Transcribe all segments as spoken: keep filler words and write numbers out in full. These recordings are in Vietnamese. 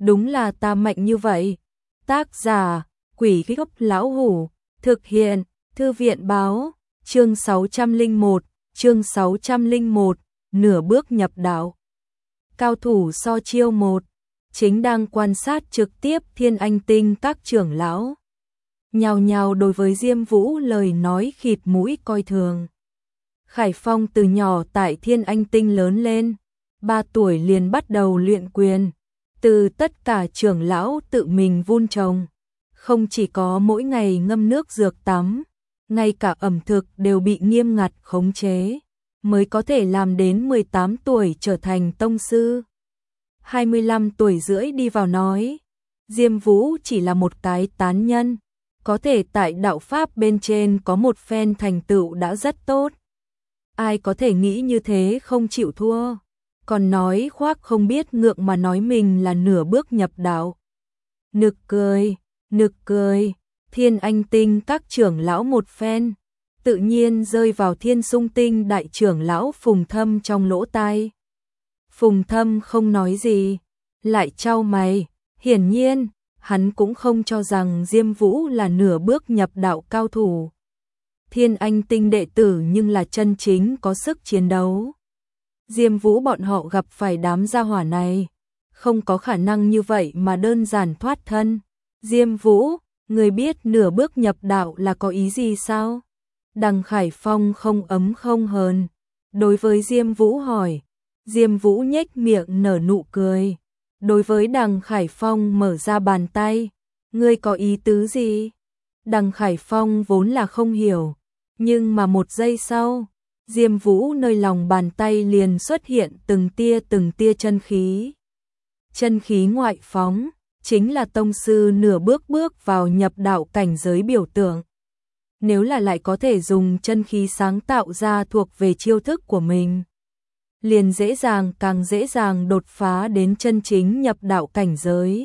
đúng là ta mạnh như vậy. Tác giả, Quỷ Gốc Lão Hủ, thực hiện, Thư viện Báo, chương sáu trăm lẻ một, chương sáu trăm lẻ một, nửa bước nhập đạo. Cao thủ so chiêu một, chính đang quan sát trực tiếp Thiên Anh Tinh các trưởng lão. Nhào nhào đối với Diêm Vũ lời nói khịt mũi coi thường. Khải Phong từ nhỏ tại Thiên Anh Tinh lớn lên, ba tuổi liền bắt đầu luyện quyền, từ tất cả trưởng lão tự mình vun trồng, không chỉ có mỗi ngày ngâm nước dược tắm, ngay cả ẩm thực đều bị nghiêm ngặt khống chế, mới có thể làm đến mười tám tuổi trở thành tông sư. hai mươi lăm tuổi rưỡi đi vào nói, Diêm Vũ chỉ là một cái tán nhân, có thể tại đạo pháp bên trên có một phen thành tựu đã rất tốt. Ai có thể nghĩ như thế không chịu thua, còn nói khoác không biết ngượng mà nói mình là nửa bước nhập đạo. Nực cười, nực cười, Thiên Anh Tinh các trưởng lão một phen, tự nhiên rơi vào Thiên Sung Tinh đại trưởng lão Phùng Thâm trong lỗ tai. Phùng Thâm không nói gì, lại chau mày, hiển nhiên, hắn cũng không cho rằng Diêm Vũ là nửa bước nhập đạo cao thủ. Thiên Anh Tinh đệ tử nhưng là chân chính có sức chiến đấu. Diêm Vũ bọn họ gặp phải đám gia hỏa này, không có khả năng như vậy mà đơn giản thoát thân. Diêm Vũ, người biết nửa bước nhập đạo là có ý gì sao? Đằng Khải Phong không ấm không hờn, đối với Diêm Vũ hỏi. Diêm Vũ nhếch miệng nở nụ cười, đối với Đằng Khải Phong mở ra bàn tay. Ngươi có ý tứ gì? Đằng Khải Phong vốn là không hiểu, nhưng mà một giây sau, Diêm Vũ nơi lòng bàn tay liền xuất hiện từng tia từng tia chân khí. Chân khí ngoại phóng, chính là tông sư nửa bước bước vào nhập đạo cảnh giới biểu tượng. Nếu là lại có thể dùng chân khí sáng tạo ra thuộc về chiêu thức của mình, liền dễ dàng càng dễ dàng đột phá đến chân chính nhập đạo cảnh giới.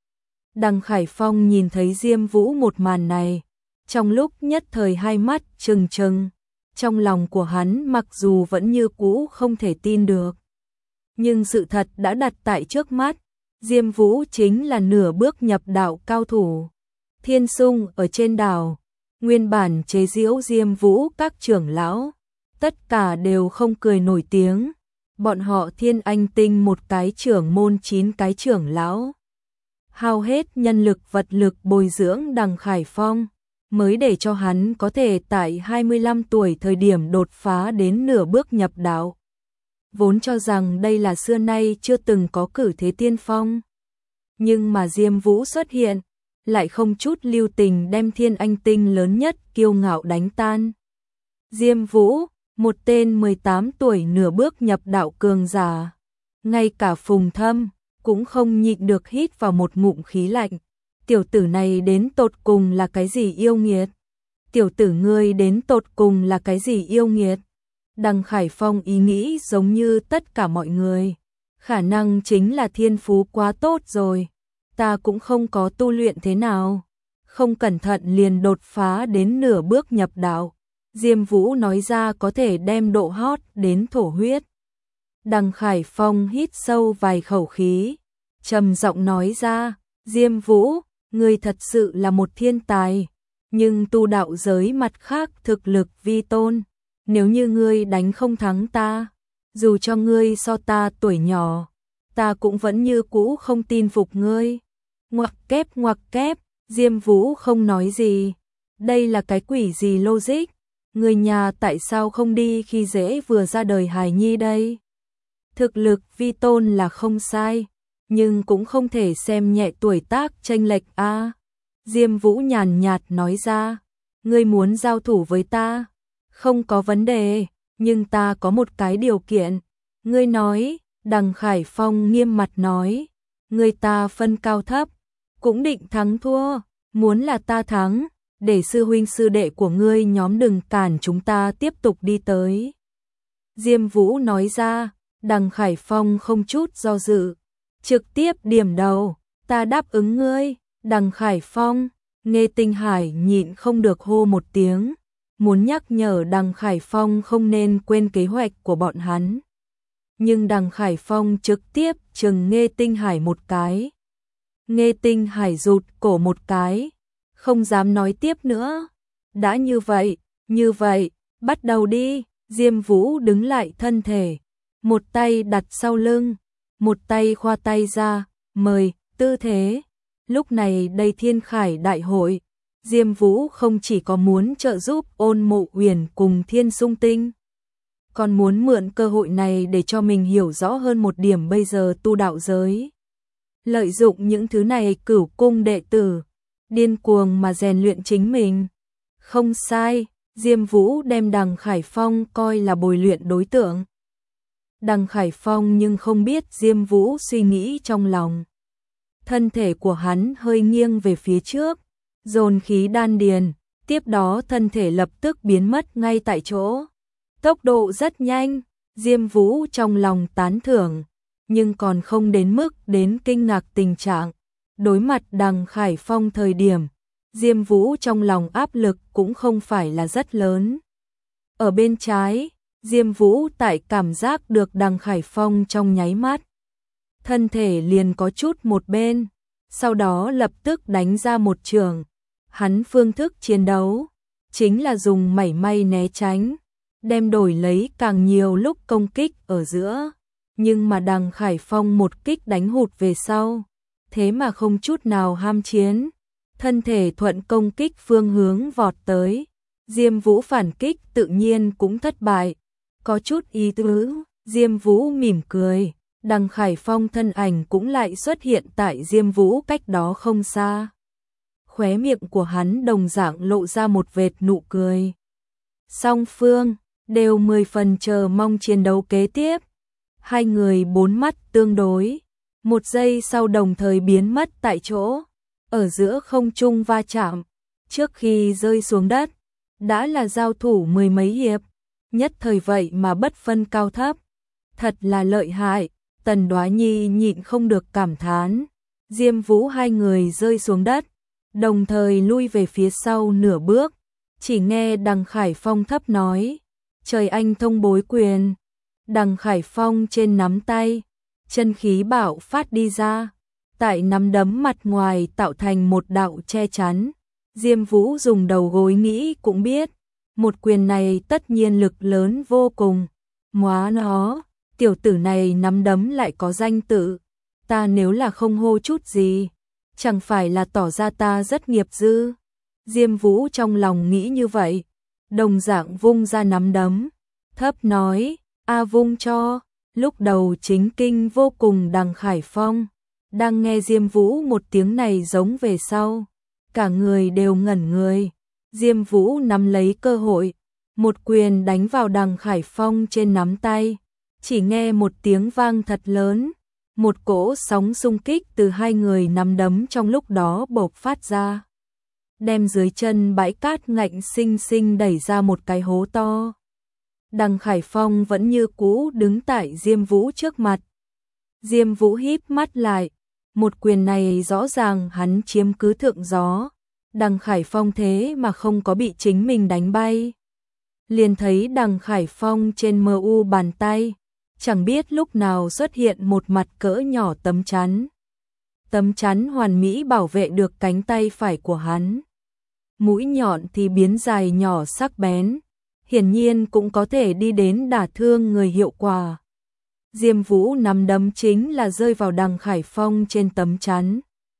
Đằng Khải Phong nhìn thấy Diêm Vũ một màn này, trong lúc nhất thời hai mắt trừng trừng, trong lòng của hắn mặc dù vẫn như cũ không thể tin được, nhưng sự thật đã đặt tại trước mắt, Diêm Vũ chính là nửa bước nhập đạo cao thủ. Thiên Sung ở trên đảo, nguyên bản chế giễu Diêm Vũ các trưởng lão, tất cả đều không cười nổi tiếng. Bọn họ Thiên Anh Tinh một cái trưởng môn chín cái trưởng lão, hao hết nhân lực vật lực bồi dưỡng Đằng Khải Phong, mới để cho hắn có thể tại hai mươi lăm tuổi thời điểm đột phá đến nửa bước nhập đạo. Vốn cho rằng đây là xưa nay chưa từng có cử thế tiên phong. Nhưng mà Diêm Vũ xuất hiện, lại không chút lưu tình đem Thiên Anh Tinh lớn nhất kiêu ngạo đánh tan. Diêm Vũ, một tên mười tám tuổi nửa bước nhập đạo cường giả, ngay cả Phùng Thâm cũng không nhịn được hít vào một ngụm khí lạnh. Tiểu tử này đến tột cùng là cái gì yêu nghiệt? Tiểu tử ngươi đến tột cùng là cái gì yêu nghiệt? Đằng Khải Phong ý nghĩ giống như tất cả mọi người, khả năng chính là thiên phú quá tốt rồi, ta cũng không có tu luyện thế nào, không cẩn thận liền đột phá đến nửa bước nhập đạo. Diêm Vũ nói ra có thể đem độ hot đến thổ huyết. Đằng Khải Phong hít sâu vài khẩu khí, trầm giọng nói ra, Diêm Vũ, ngươi thật sự là một thiên tài, nhưng tu đạo giới mặt khác thực lực vi tôn, nếu như ngươi đánh không thắng ta, dù cho ngươi so ta tuổi nhỏ, ta cũng vẫn như cũ không tin phục ngươi. Ngoặc kép ngoặc kép, Diêm Vũ không nói gì, đây là cái quỷ gì logic, người nhà tại sao không đi khi dễ vừa ra đời hài nhi đây? Thực lực vi tôn là không sai, nhưng cũng không thể xem nhẹ tuổi tác chênh lệch a. Diêm Vũ nhàn nhạt nói ra, ngươi muốn giao thủ với ta, không có vấn đề, nhưng ta có một cái điều kiện. Ngươi nói, Đằng Khải Phong nghiêm mặt nói, ngươi ta phân cao thấp, cũng định thắng thua, muốn là ta thắng, để sư huynh sư đệ của ngươi nhóm đừng cản chúng ta tiếp tục đi tới. Diêm Vũ nói ra, Đằng Khải Phong không chút do dự, trực tiếp điểm đầu, ta đáp ứng ngươi. Đằng Khải Phong, Nghe Tinh Hải nhịn không được hô một tiếng, muốn nhắc nhở Đằng Khải Phong không nên quên kế hoạch của bọn hắn. Nhưng Đằng Khải Phong trực tiếp chừng Nghe Tinh Hải một cái, Nghe Tinh Hải rụt cổ một cái, không dám nói tiếp nữa. Đã như vậy, như vậy, bắt đầu đi. Diêm Vũ đứng lại thân thể, một tay đặt sau lưng, một tay khoa tay ra, mời, tư thế. Lúc này đây Thiên Khải đại hội, Diêm Vũ không chỉ có muốn trợ giúp Ôn Mộ Uyển cùng Thiên Sung Tinh, còn muốn mượn cơ hội này để cho mình hiểu rõ hơn một điểm bây giờ tu đạo giới. Lợi dụng những thứ này Cửu cung đệ tử, điên cuồng mà rèn luyện chính mình. Không sai, Diêm Vũ đem Đằng Khải Phong coi là bồi luyện đối tượng. Đằng Khải Phong nhưng không biết Diêm Vũ suy nghĩ trong lòng. Thân thể của hắn hơi nghiêng về phía trước, dồn khí đan điền, tiếp đó thân thể lập tức biến mất ngay tại chỗ. Tốc độ rất nhanh, Diêm Vũ trong lòng tán thưởng, nhưng còn không đến mức đến kinh ngạc tình trạng. Đối mặt Đằng Khải Phong thời điểm, Diêm Vũ trong lòng áp lực cũng không phải là rất lớn. Ở bên trái, Diêm Vũ tại cảm giác được Đằng Khải Phong trong nháy mắt, thân thể liền có chút một bên, sau đó lập tức đánh ra một trường. Hắn phương thức chiến đấu chính là dùng mảy may né tránh, đem đổi lấy càng nhiều lúc công kích ở giữa. Nhưng mà Đằng Khải Phong một kích đánh hụt về sau, thế mà không chút nào ham chiến, thân thể thuận công kích phương hướng vọt tới. Diêm Vũ phản kích tự nhiên cũng thất bại, có chút ý tứ. Diêm Vũ mỉm cười, Đằng Khải Phong thân ảnh cũng lại xuất hiện tại Diêm Vũ cách đó không xa. Khóe miệng của hắn đồng dạng lộ ra một vệt nụ cười. Song phương đều mười phần chờ mong chiến đấu kế tiếp. Hai người bốn mắt tương đối, một giây sau đồng thời biến mất tại chỗ, ở giữa không trung va chạm. Trước khi rơi xuống đất, đã là giao thủ mười mấy hiệp, nhất thời vậy mà bất phân cao thấp. Thật là lợi hại, Tần Đoá Nhi nhịn không được cảm thán. Diêm Vũ hai người rơi xuống đất, đồng thời lui về phía sau nửa bước, chỉ nghe Đằng Khải Phong thấp nói, trời anh thông bối quyền. Đằng Khải Phong trên nắm tay, chân khí bạo phát đi ra, tại nắm đấm mặt ngoài tạo thành một đạo che chắn. Diêm Vũ dùng đầu gối nghĩ cũng biết, một quyền này tất nhiên lực lớn vô cùng. Móa nó, tiểu tử này nắm đấm lại có danh tự, ta nếu là không hô chút gì, chẳng phải là tỏ ra ta rất nghiệp dư. Diêm Vũ trong lòng nghĩ như vậy, đồng dạng vung ra nắm đấm, thấp nói, a vung cho. Lúc đầu chính kinh vô cùng Đằng Khải Phong, đang nghe Diêm Vũ một tiếng này giống về sau, cả người đều ngẩn người. Diêm Vũ nắm lấy cơ hội, một quyền đánh vào Đằng Khải Phong trên nắm tay, chỉ nghe một tiếng vang thật lớn, một cỗ sóng xung kích từ hai người nắm đấm trong lúc đó bộc phát ra, đem dưới chân bãi cát ngạnh xinh xinh đẩy ra một cái hố to. Đằng Khải Phong vẫn như cũ đứng tại Diêm Vũ trước mặt. Diêm Vũ híp mắt lại, một quyền này rõ ràng hắn chiếm cứ thượng gió. Đằng Khải Phong thế mà không có bị chính mình đánh bay. Liền thấy Đằng Khải Phong trên mờ u bàn tay, chẳng biết lúc nào xuất hiện một mặt cỡ nhỏ tấm chắn. Tấm chắn hoàn mỹ bảo vệ được cánh tay phải của hắn. Mũi nhọn thì biến dài nhỏ sắc bén, hiển nhiên cũng có thể đi đến đả thương người hiệu quả. Diêm Vũ nắm đấm chính là rơi vào Đằng Khải Phong trên tấm chắn,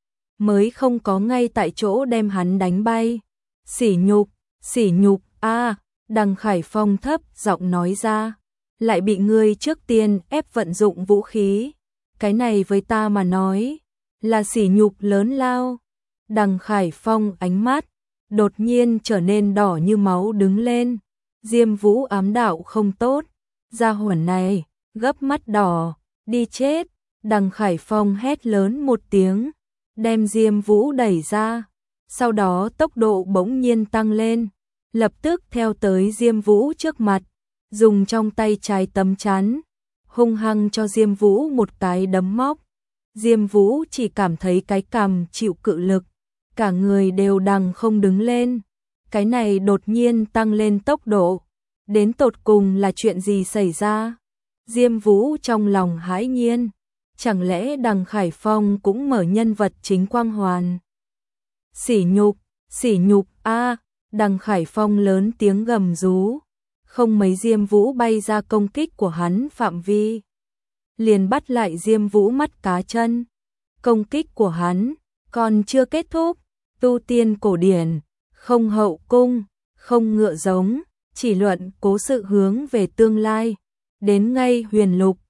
mới không có ngay tại chỗ đem hắn đánh bay. Sỉ nhục, sỉ nhục, a, Đằng Khải Phong thấp giọng nói ra, lại bị ngươi trước tiên ép vận dụng vũ khí, cái này với ta mà nói là sỉ nhục lớn lao. Đằng Khải Phong ánh mắt đột nhiên trở nên đỏ như máu đứng lên. Diêm Vũ ám đạo không tốt, gia hỏa này gấp mắt đỏ, đi chết. Đằng Khải Phong hét lớn một tiếng, đem Diêm Vũ đẩy ra, sau đó tốc độ bỗng nhiên tăng lên, lập tức theo tới Diêm Vũ trước mặt, dùng trong tay trái tấm chắn, hung hăng cho Diêm Vũ một cái đấm móc. Diêm Vũ chỉ cảm thấy cái cằm chịu cự lực, cả người đều đằng không đứng lên. Cái này đột nhiên tăng lên tốc độ, đến tột cùng là chuyện gì xảy ra? Diêm Vũ trong lòng hãi nhiên, chẳng lẽ Đằng Khải Phong cũng mở nhân vật chính quang hoàn? Sỉ nhục, sỉ nhục a, Đằng Khải Phong lớn tiếng gầm rú, không mấy Diêm Vũ bay ra công kích của hắn phạm vi, liền bắt lại Diêm Vũ mắt cá chân. Công kích của hắn còn chưa kết thúc, tu tiên cổ điển, không hậu cung, không ngựa giống, chỉ luận cố sự hướng về tương lai, đến ngay huyền lục,